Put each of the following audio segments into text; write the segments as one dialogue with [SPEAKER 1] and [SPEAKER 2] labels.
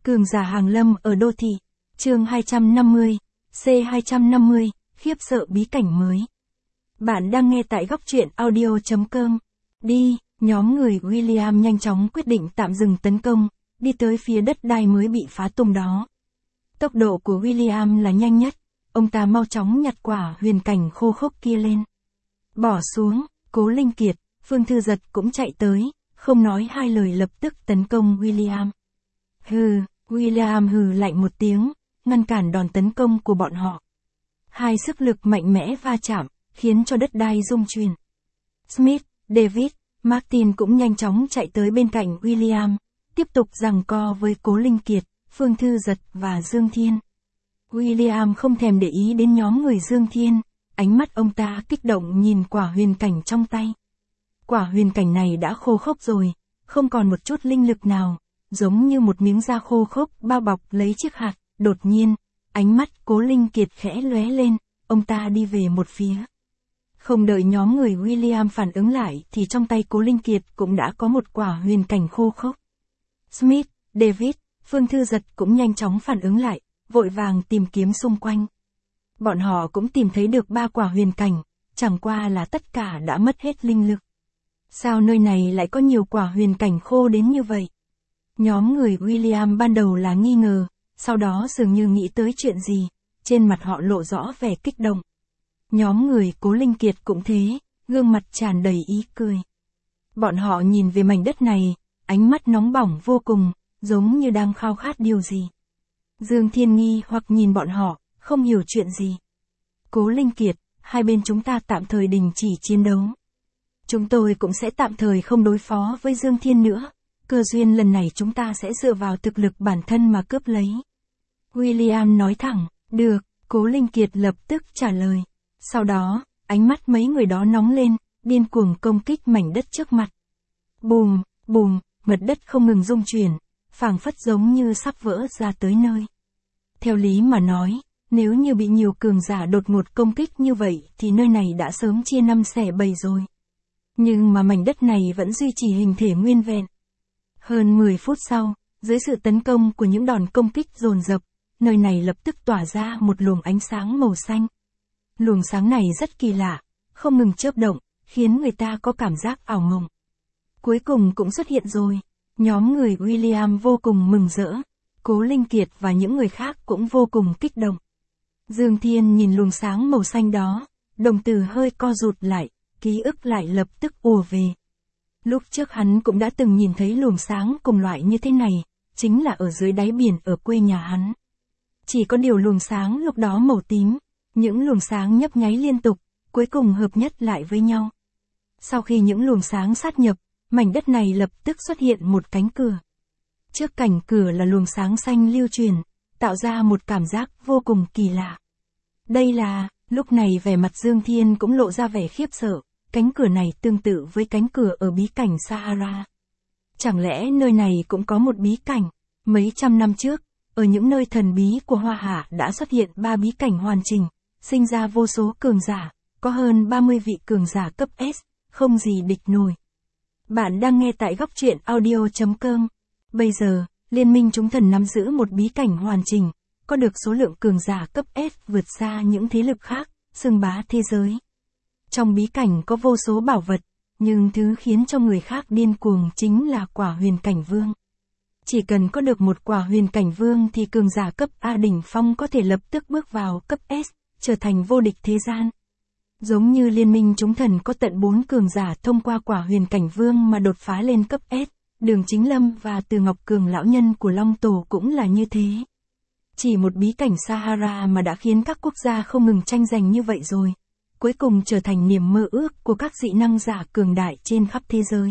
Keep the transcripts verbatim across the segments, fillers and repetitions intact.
[SPEAKER 1] Cường giả hàng lâm ở đô thị. Chương hai trăm năm mươi, C hai trăm năm mươi, khiếp sợ bí cảnh mới. Bạn đang nghe tại góc truyện audio chấm com. Đi, nhóm người William nhanh chóng quyết định tạm dừng tấn công, đi tới phía đất đai mới bị phá tung đó. Tốc độ của William là nhanh nhất, ông ta mau chóng nhặt quả huyền cảnh khô khốc kia lên. Bỏ xuống, Cố Linh Kiệt, Phương Thư Giật cũng chạy tới, không nói hai lời lập tức tấn công William. Hừ, William hừ lạnh một tiếng, ngăn cản đòn tấn công của bọn họ. Hai sức lực mạnh mẽ va chạm, khiến cho đất đai rung chuyển. Smith, David, Martin cũng nhanh chóng chạy tới bên cạnh William, tiếp tục giằng co với Cố Linh Kiệt, Phương Thư Giật và Dương Thiên. William không thèm để ý đến nhóm người Dương Thiên, ánh mắt ông ta kích động nhìn quả huyền cảnh trong tay. Quả huyền cảnh này đã khô khốc rồi, không còn một chút linh lực nào, giống như một miếng da khô khốc bao bọc lấy chiếc hạt. Đột nhiên, ánh mắt Cố Linh Kiệt khẽ lóe lên, ông ta đi về một phía. Không đợi nhóm người William phản ứng lại thì trong tay Cố Linh Kiệt cũng đã có một quả huyền cảnh khô khốc. Smith, David, Phương Thư Giật cũng nhanh chóng phản ứng lại, vội vàng tìm kiếm xung quanh. Bọn họ cũng tìm thấy được ba quả huyền cảnh, chẳng qua là tất cả đã mất hết linh lực. Sao nơi này lại có nhiều quả huyền cảnh khô đến như vậy? Nhóm người William ban đầu là nghi ngờ, sau đó dường như nghĩ tới chuyện gì, trên mặt họ lộ rõ vẻ kích động. Nhóm người Cố Linh Kiệt cũng thế, gương mặt tràn đầy ý cười. Bọn họ nhìn về mảnh đất này, ánh mắt nóng bỏng vô cùng, giống như đang khao khát điều gì. Dương Thiên nghi hoặc nhìn bọn họ, không hiểu chuyện gì. Cố Linh Kiệt, hai bên chúng ta tạm thời đình chỉ chiến đấu. Chúng tôi cũng sẽ tạm thời không đối phó với Dương Thiên nữa. Cơ duyên lần này chúng ta sẽ dựa vào thực lực bản thân mà cướp lấy. William nói thẳng, được, Cố Linh Kiệt lập tức trả lời. Sau đó, ánh mắt mấy người đó nóng lên, điên cuồng công kích mảnh đất trước mặt. Bùm, bùm, mặt đất không ngừng rung chuyển, phảng phất giống như sắp vỡ ra tới nơi. Theo lý mà nói, nếu như bị nhiều cường giả đột ngột công kích như vậy thì nơi này đã sớm chia năm xẻ bảy rồi. Nhưng mà mảnh đất này vẫn duy trì hình thể nguyên vẹn. Hơn mười phút sau, dưới sự tấn công của những đòn công kích dồn dập, nơi này lập tức tỏa ra một luồng ánh sáng màu xanh. Luồng sáng này rất kỳ lạ, không ngừng chớp động, khiến người ta có cảm giác ảo mộng. Cuối cùng cũng xuất hiện rồi, nhóm người William vô cùng mừng rỡ, Cố Linh Kiệt và những người khác cũng vô cùng kích động. Dương Thiên nhìn luồng sáng màu xanh đó, đồng tử hơi co rụt lại, ký ức lại lập tức ùa về. Lúc trước hắn cũng đã từng nhìn thấy luồng sáng cùng loại như thế này, chính là ở dưới đáy biển ở quê nhà hắn. Chỉ có điều luồng sáng lúc đó màu tím, những luồng sáng nhấp nháy liên tục, cuối cùng hợp nhất lại với nhau. Sau khi những luồng sáng sát nhập, mảnh đất này lập tức xuất hiện một cánh cửa. Trước cảnh cửa là luồng sáng xanh lưu truyền, tạo ra một cảm giác vô cùng kỳ lạ. Đây là, lúc này vẻ mặt Dương Thiên cũng lộ ra vẻ khiếp sợ. Cánh cửa này tương tự với cánh cửa ở bí cảnh Sahara. Chẳng lẽ nơi này cũng có một bí cảnh? Mấy trăm năm trước, ở những nơi thần bí của Hoa Hạ đã xuất hiện ba bí cảnh hoàn chỉnh, sinh ra vô số cường giả, có hơn ba mươi vị cường giả cấp S, không gì địch nổi. Bạn đang nghe tại góc truyện audio chấm com. Bây giờ, Liên minh chúng thần nắm giữ một bí cảnh hoàn chỉnh, có được số lượng cường giả cấp S vượt xa những thế lực khác, xưng bá thế giới. Trong bí cảnh có vô số bảo vật, nhưng thứ khiến cho người khác điên cuồng chính là quả huyền cảnh vương. Chỉ cần có được một quả huyền cảnh vương thì cường giả cấp A đỉnh phong có thể lập tức bước vào cấp S, trở thành vô địch thế gian. Giống như Liên minh chúng thần có tận bốn cường giả thông qua quả huyền cảnh vương mà đột phá lên cấp S, Đường Chính Lâm và Từ Ngọc Cường lão nhân của Long Tổ cũng là như thế. Chỉ một bí cảnh Sahara mà đã khiến các quốc gia không ngừng tranh giành như vậy rồi. Cuối cùng trở thành niềm mơ ước của các dị năng giả cường đại trên khắp thế giới.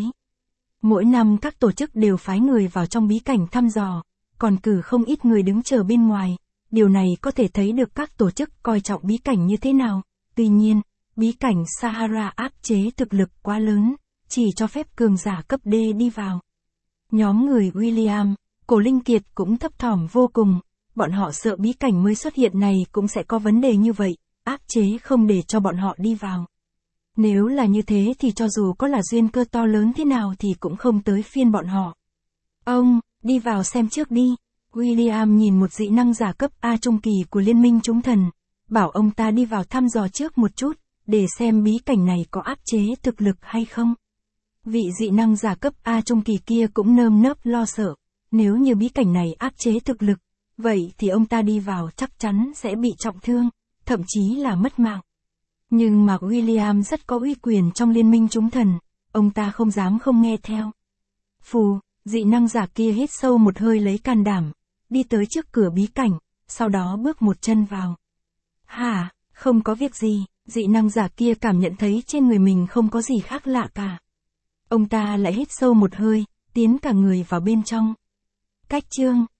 [SPEAKER 1] Mỗi năm các tổ chức đều phái người vào trong bí cảnh thăm dò, còn cử không ít người đứng chờ bên ngoài. Điều này có thể thấy được các tổ chức coi trọng bí cảnh như thế nào. Tuy nhiên, bí cảnh Sahara áp chế thực lực quá lớn, chỉ cho phép cường giả cấp D đi vào. Nhóm người William, Cố Linh Kiệt cũng thấp thỏm vô cùng, bọn họ sợ bí cảnh mới xuất hiện này cũng sẽ có vấn đề như vậy. Áp chế không để cho bọn họ đi vào. Nếu là như thế thì cho dù có là duyên cơ to lớn thế nào thì cũng không tới phiên bọn họ. Ông, đi vào xem trước đi. William nhìn một dị năng giả cấp A trung kỳ của Liên minh chúng thần, bảo ông ta đi vào thăm dò trước một chút, để xem bí cảnh này có áp chế thực lực hay không. Vị dị năng giả cấp A trung kỳ kia cũng nơm nớp lo sợ, nếu như bí cảnh này áp chế thực lực, vậy thì ông ta đi vào chắc chắn sẽ bị trọng thương, thậm chí là mất mạng. Nhưng mà William rất có uy quyền trong Liên minh chúng thần, ông ta không dám không nghe theo. Phù, dị năng giả kia hít sâu một hơi lấy can đảm, đi tới trước cửa bí cảnh, sau đó bước một chân vào. Hả, không có việc gì, dị năng giả kia cảm nhận thấy trên người mình không có gì khác lạ cả. Ông ta lại hít sâu một hơi, tiến cả người vào bên trong. Cách chương